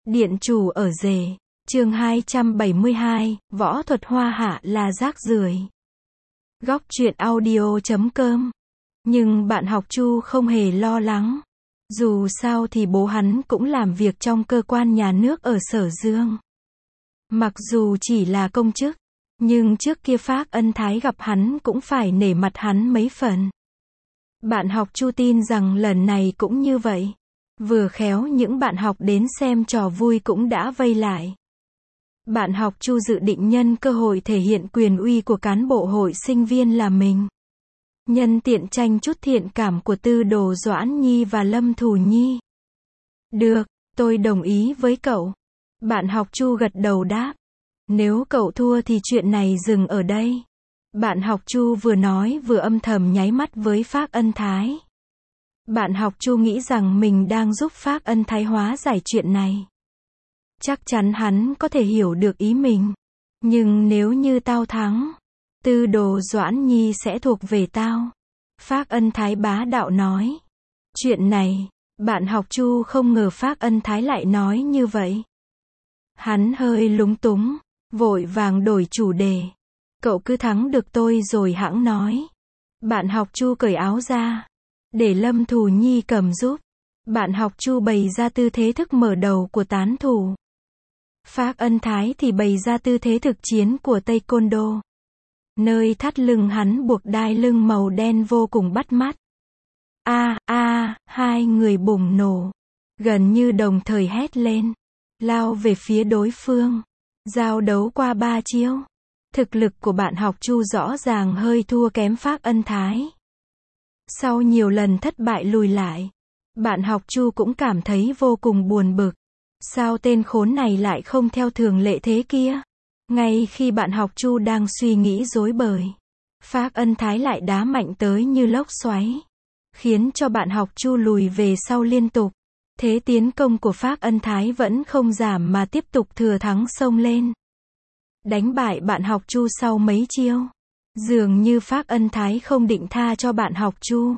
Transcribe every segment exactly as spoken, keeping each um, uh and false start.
Điện chủ ở rể. Chương hai trăm bảy mươi hai, võ thuật hoa hạ là rác rưởi. Góc truyện audio chấm com. Nhưng bạn học Chu không hề lo lắng. Dù sao thì bố hắn cũng làm việc trong cơ quan nhà nước ở Sở Dương. Mặc dù chỉ là công chức, nhưng trước kia Phác Ân Thái gặp hắn cũng phải nể mặt hắn mấy phần. Bạn học Chu tin rằng lần này cũng như vậy. Vừa khéo những bạn học đến xem trò vui cũng đã vây lại. Bạn học Chu dự định nhân cơ hội thể hiện quyền uy của cán bộ hội sinh viên là mình. Nhân tiện tranh chút thiện cảm của Tư Đồ Doãn Nhi và Lâm Thù Nhi. Được, tôi đồng ý với cậu. Bạn học Chu gật đầu đáp. Nếu cậu thua thì chuyện này dừng ở đây. Bạn học Chu vừa nói vừa âm thầm nháy mắt với Phác Ân Thái. Bạn học Chu nghĩ rằng mình đang giúp Phác Ân Thái hóa giải chuyện này. Chắc chắn hắn có thể hiểu được ý mình. Nhưng nếu như tao thắng, Tư Đồ Doãn Nhi sẽ thuộc về tao. Phác Ân Thái bá đạo nói. Chuyện này, bạn học Chu không ngờ Phác Ân Thái lại nói như vậy. Hắn hơi lúng túng, vội vàng đổi chủ đề. Cậu cứ thắng được tôi rồi hẵng nói. Bạn học Chu cởi áo ra, để Lâm Thù Nhi cầm giúp. Bạn học Chu bày ra tư thế thức mở đầu của tán thủ. Phác Ân Thái thì bày ra tư thế thực chiến của Taekwondo. Nơi thắt lưng hắn buộc đai lưng màu đen vô cùng bắt mắt. A a, hai người bùng nổ, gần như đồng thời hét lên, lao về phía đối phương. Giao đấu qua ba chiêu. Thực lực của bạn học Chu rõ ràng hơi thua kém Phác Ân Thái. Sau nhiều lần thất bại lùi lại, bạn học Chu cũng cảm thấy vô cùng buồn bực. Sao tên khốn này lại không theo thường lệ thế kia? Ngay khi bạn học Chu đang suy nghĩ rối bời, Phác Ân Thái lại đá mạnh tới như lốc xoáy, khiến cho bạn học Chu lùi về sau liên tục. Thế tiến công của Phác Ân Thái vẫn không giảm mà tiếp tục thừa thắng xông lên. Đánh bại bạn học Chu sau mấy chiêu. Dường như Phác Ân Thái không định tha cho bạn học Chu.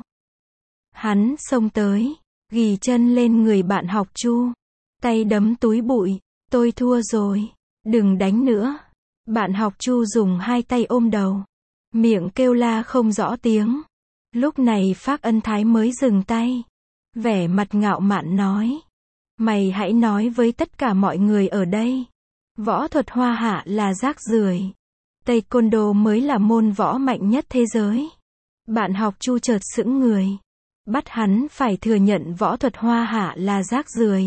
Hắn xông tới, ghì chân lên người bạn học Chu, tay đấm túi bụi. Tôi thua rồi, đừng đánh nữa. Bạn học Chu dùng hai tay ôm đầu, miệng kêu la không rõ tiếng. Lúc này Phác Ân Thái mới dừng tay, vẻ mặt ngạo mạn nói. Mày hãy nói với tất cả mọi người ở đây. Võ thuật hoa hạ là rác rưởi. Taekwondo mới là môn võ mạnh nhất thế giới. Bạn học Chu chợt sững người. Bắt hắn phải thừa nhận võ thuật hoa hạ là rác rưởi.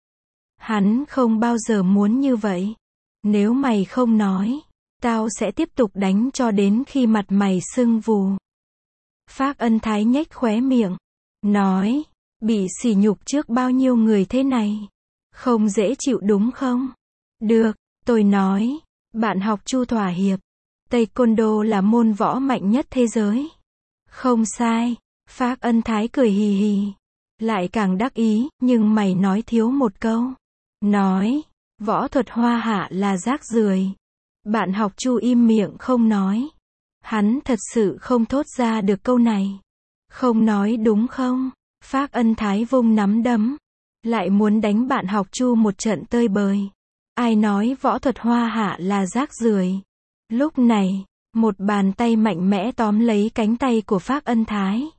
Hắn không bao giờ muốn như vậy. Nếu mày không nói, tao sẽ tiếp tục đánh cho đến khi mặt mày sưng vù. Phác Ân Thái nhếch khóe miệng, nói, bị sỉ nhục trước bao nhiêu người thế này. Không dễ chịu đúng không? Được, tôi nói. Bạn học Chu thỏa hiệp. Taekwondo là môn võ mạnh nhất thế giới. Không sai. Phác Ân Thái cười hì hì. Lại càng đắc ý, nhưng mày nói thiếu một câu. Nói, võ thuật hoa hạ là rác rưởi. Bạn học Chu im miệng không nói. Hắn thật sự không thốt ra được câu này. Không nói đúng không? Phác Ân Thái vung nắm đấm, lại muốn đánh bạn học Chu một trận tơi bời. Ai nói võ thuật hoa hạ là rác rưởi? Lúc này, một bàn tay mạnh mẽ tóm lấy cánh tay của Phác Ân Thái.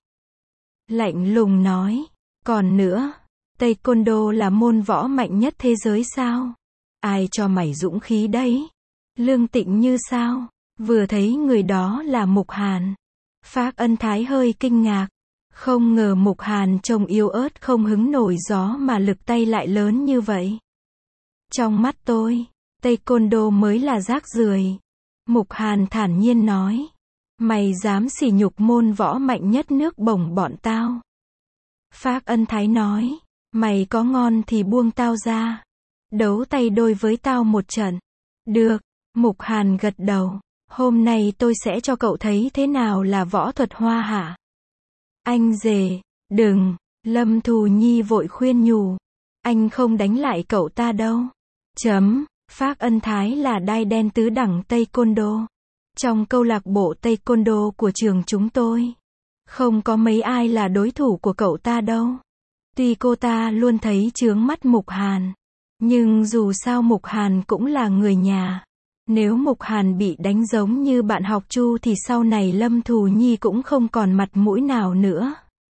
Lạnh lùng nói, còn nữa, Taekwondo là môn võ mạnh nhất thế giới sao? Ai cho mày dũng khí đấy? Lương Tịnh Như sao? Vừa thấy người đó là Mục Hàn. Phác Ân Thái hơi kinh ngạc. Không ngờ Mục Hàn trông yếu ớt không hứng nổi gió mà lực tay lại lớn như vậy. Trong mắt tôi, Taekwondo mới là rác rưởi. Mục Hàn thản nhiên nói. Mày dám sỉ nhục môn võ mạnh nhất nước bổng bọn tao. Phác Ân Thái nói. Mày có ngon thì buông tao ra. Đấu tay đôi với tao một trận. Được, Mục Hàn gật đầu. Hôm nay tôi sẽ cho cậu thấy thế nào là võ thuật hoa hạ. Anh rể, đừng. Lâm Thù Nhi vội khuyên nhủ. Anh không đánh lại cậu ta đâu. Chấm. Phác Ân Thái là đai đen tứ đẳng Taekwondo. Trong câu lạc bộ Taekwondo của trường chúng tôi, không có mấy ai là đối thủ của cậu ta đâu. Tuy cô ta luôn thấy chướng mắt Mục Hàn, Nhưng dù sao Mục Hàn cũng là người nhà. Nếu Mục Hàn bị đánh giống như bạn học Chu thì sau này Lâm Thù Nhi cũng không còn mặt mũi nào nữa.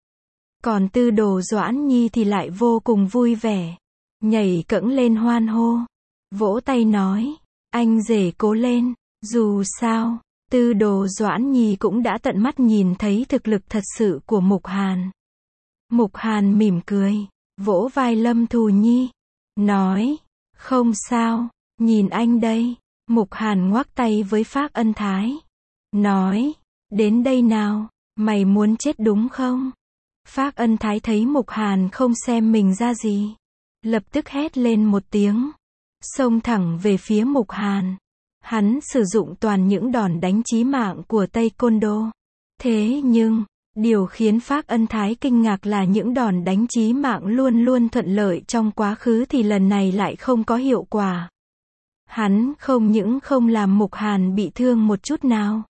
Còn Tư Đồ Doãn Nhi thì lại vô cùng vui vẻ. Nhảy cẫng lên hoan hô. Vỗ tay nói, anh rể cố lên. Dù sao, Tư Đồ Doãn Nhi cũng đã tận mắt nhìn thấy thực lực thật sự của Mục Hàn. Mục Hàn mỉm cười, vỗ vai Lâm Thù Nhi. Nói, không sao, nhìn anh đây. Mục Hàn ngoắc tay với Phác Ân Thái. Nói, đến đây nào, mày muốn chết đúng không? Phác Ân Thái thấy Mục Hàn không xem mình ra gì. Lập tức hét lên một tiếng. Xông thẳng về phía Mục Hàn. Hắn sử dụng toàn những đòn đánh chí mạng của Taekwondo. Thế nhưng, điều khiến Phác Ân Thái kinh ngạc là những đòn đánh chí mạng luôn luôn thuận lợi trong quá khứ thì lần này lại không có hiệu quả. Hắn không những không làm Mục Hàn bị thương một chút nào,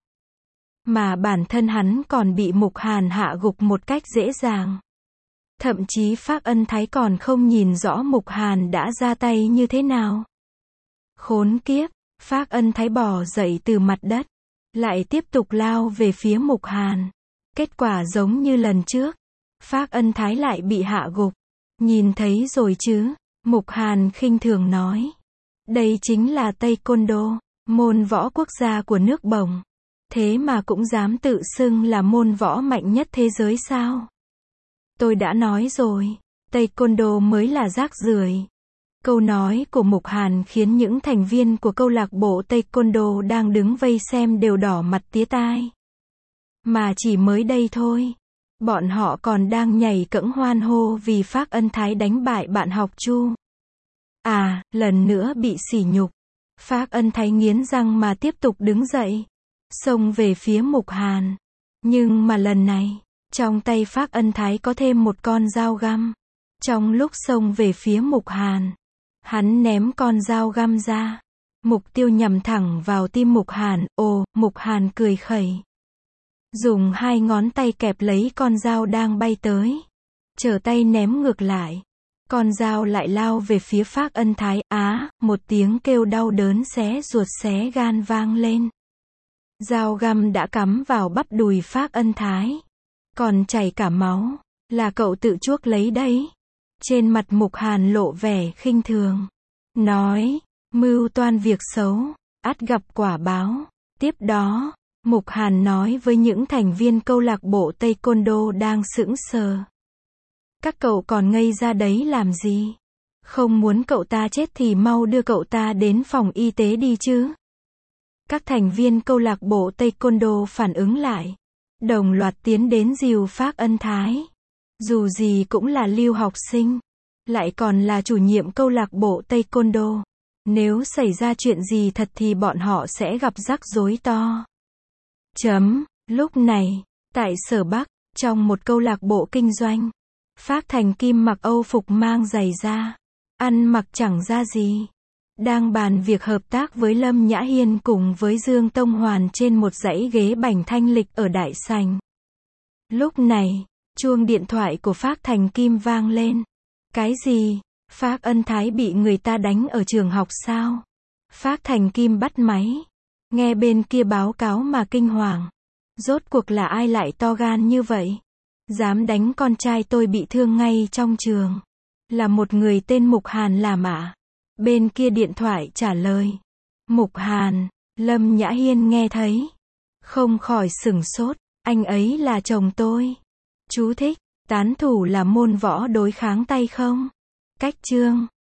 mà bản thân hắn còn bị Mục Hàn hạ gục một cách dễ dàng. Thậm chí Phác Ân Thái còn không nhìn rõ Mục Hàn đã ra tay như thế nào. Khốn kiếp, Phác Ân Thái bò dậy từ mặt đất, lại tiếp tục lao về phía Mục Hàn. Kết quả giống như lần trước, Phác Ân Thái lại bị hạ gục. Nhìn thấy rồi chứ? Mục Hàn khinh thường nói. Đây chính là Taekwondo, môn võ quốc gia của nước Bồng. Thế mà cũng dám tự xưng là môn võ mạnh nhất thế giới sao? Tôi đã nói rồi, Taekwondo mới là rác rưởi. Câu nói của Mục Hàn khiến những thành viên của câu lạc bộ Taekwondo đang đứng vây xem đều đỏ mặt tía tai. Mà chỉ mới đây thôi, bọn họ còn đang nhảy cẫng hoan hô vì Phác Ân Thái đánh bại bạn học Chu. À, lần nữa bị sỉ nhục. Phác Ân Thái nghiến răng mà tiếp tục đứng dậy, xông về phía Mục Hàn. Nhưng mà lần này, trong tay Phác Ân Thái có thêm một con dao găm. Trong lúc xông về phía Mục Hàn, hắn ném con dao găm ra. Mục tiêu nhằm thẳng vào tim Mục Hàn. Ồ, Mục Hàn cười khẩy. Dùng hai ngón tay kẹp lấy con dao đang bay tới. Trở tay ném ngược lại. Con dao lại lao về phía Phác Ân Thái. Á, một tiếng kêu đau đớn xé ruột xé gan vang lên. Dao găm đã cắm vào bắp đùi Phác Ân Thái. Còn chảy cả máu. Là cậu tự chuốc lấy đấy. Trên mặt Mục Hàn lộ vẻ khinh thường. Nói, mưu toan việc xấu, ắt gặp quả báo. Tiếp đó, Mục Hàn nói với những thành viên câu lạc bộ Taekwondo đang sững sờ. Các cậu còn ngây ra đấy làm gì? Không muốn cậu ta chết thì mau đưa cậu ta đến phòng y tế đi chứ. Các thành viên câu lạc bộ Taekwondo phản ứng lại. Đồng loạt tiến đến dìu Phác Ân Thái. Dù gì cũng là lưu học sinh. Lại còn là chủ nhiệm câu lạc bộ Taekwondo. Nếu xảy ra chuyện gì thật thì bọn họ sẽ gặp rắc rối to. Chấm. Lúc này, tại Sở Bắc, trong một câu lạc bộ kinh doanh, Phác Thành Kim mặc Âu phục mang giày da, ăn mặc chẳng ra gì. Đang bàn việc hợp tác với Lâm Nhã Hiên cùng với Dương Tông Hoàn trên một dãy ghế bành thanh lịch ở đại sảnh. Lúc này, chuông điện thoại của Phác Thành Kim vang lên. Cái gì? Phác Ân Thái bị người ta đánh ở trường học sao? Phác Thành Kim bắt máy. Nghe bên kia báo cáo mà kinh hoàng. Rốt cuộc là ai lại to gan như vậy? Dám đánh con trai tôi bị thương ngay trong trường. Là một người tên Mục Hàn làm ạ? Bên kia điện thoại trả lời. Mục Hàn. Lâm Nhã Hiên nghe thấy, không khỏi sửng sốt. Anh ấy là chồng tôi. Chú thích. Tán thủ là môn võ đối kháng tay không? Cách chương.